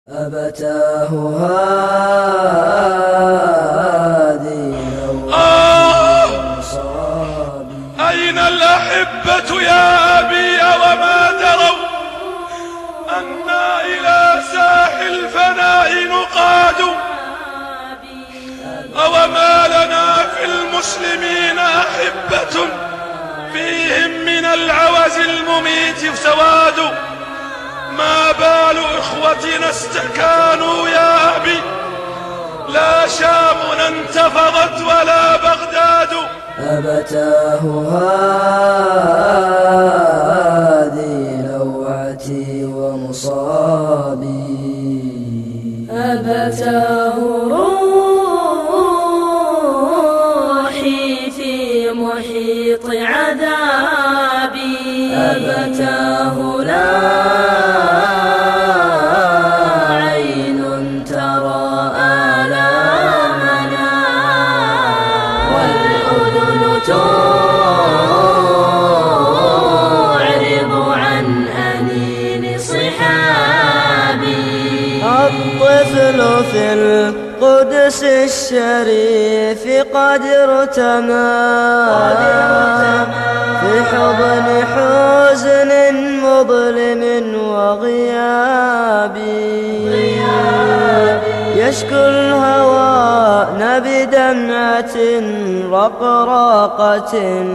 أبتاه هذه مصابي. أين الأحبة يا أبي وما دروا أنا إلى ساحل الفناء نقاد؟ أوما لنا في المسلمين أحبة فيهم من العوز المميت سواد؟ ما بال إخوتنا استكانوا يا أبي؟ لا شام انتفضت ولا بغداد. أبتاه هذه لوعتي ومصابي. أبتاه روحي في محيط عذابي. أبتاه لا عين ترى آلامنا والأذن تعرض عن أنين صحابي. الطفل في القدس الشريف قد ارتمى في حضن حزن مظلم وغيابي. يشكو الهوان بدمعة رقراقة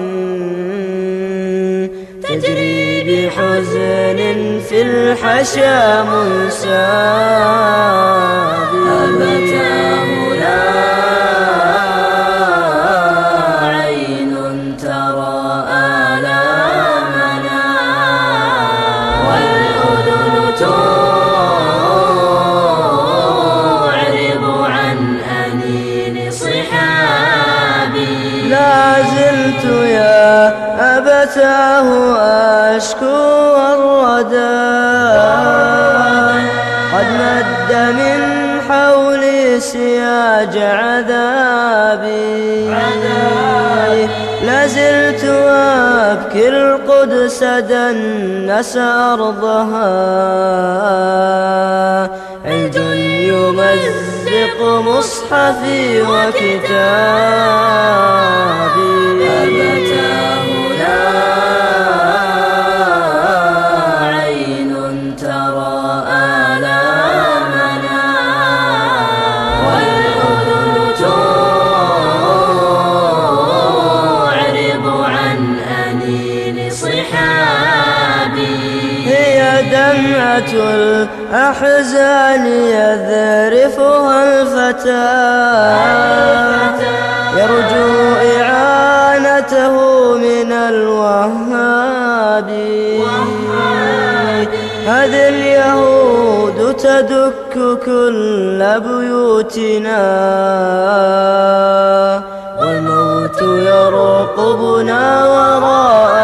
تجري بحزن في الحشا منسابي. أبتاه لا عين ترى آلامنا والأذن تعرض عن أنين صحابي. لا زلت يا أبتاه أشكو الردى قد مد من حولي سياج عذابي. لازلت أبكي القدس دنس أرضها عيد يمزق مصحفي وكتابي. أبتاه لا عين ترى آلامنا والأذن تعرض عن أنين صحابي. هي دمعة الأحزان يذرفها الفتى يرجو إعانته من الوهاب. هذه اليهود تدك كل بيوتنا والموت يرقبنا وراء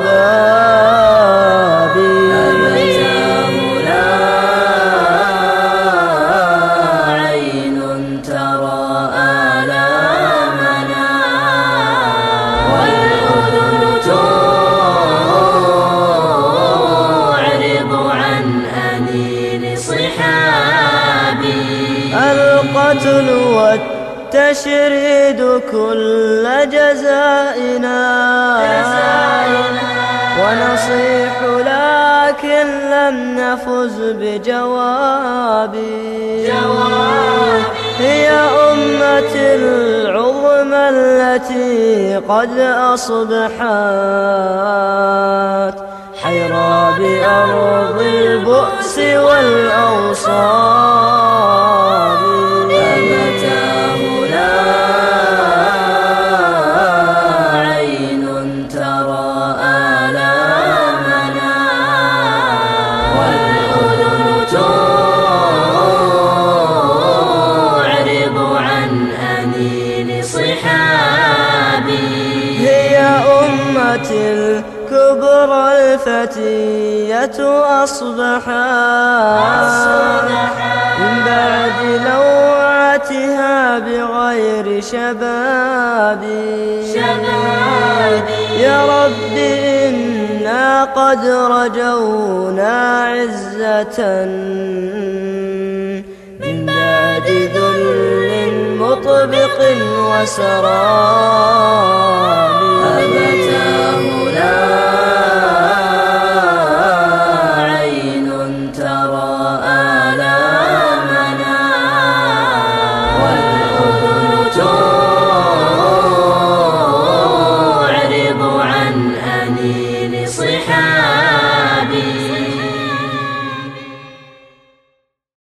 الباب. أبتاه لا عين ترى آلامنا والأذن تعرض عن أنين صحابي. القتل والتشريد كل جزائنا ونصيح لكن لم نفز بجوابي. هي أمة العظمى التي قد أصبحت حيرى بأرض البؤس والأوصاب. أبتاه لا عين ترى آلامنا والأذن تعرض عن أنين صحابي. هي أمة الكبرى الفتية أصبحت من بعد لوعتها بغير شبابي. يا رب إنا إنا قد رجونا عزة بعد ذل مطبق وسراب.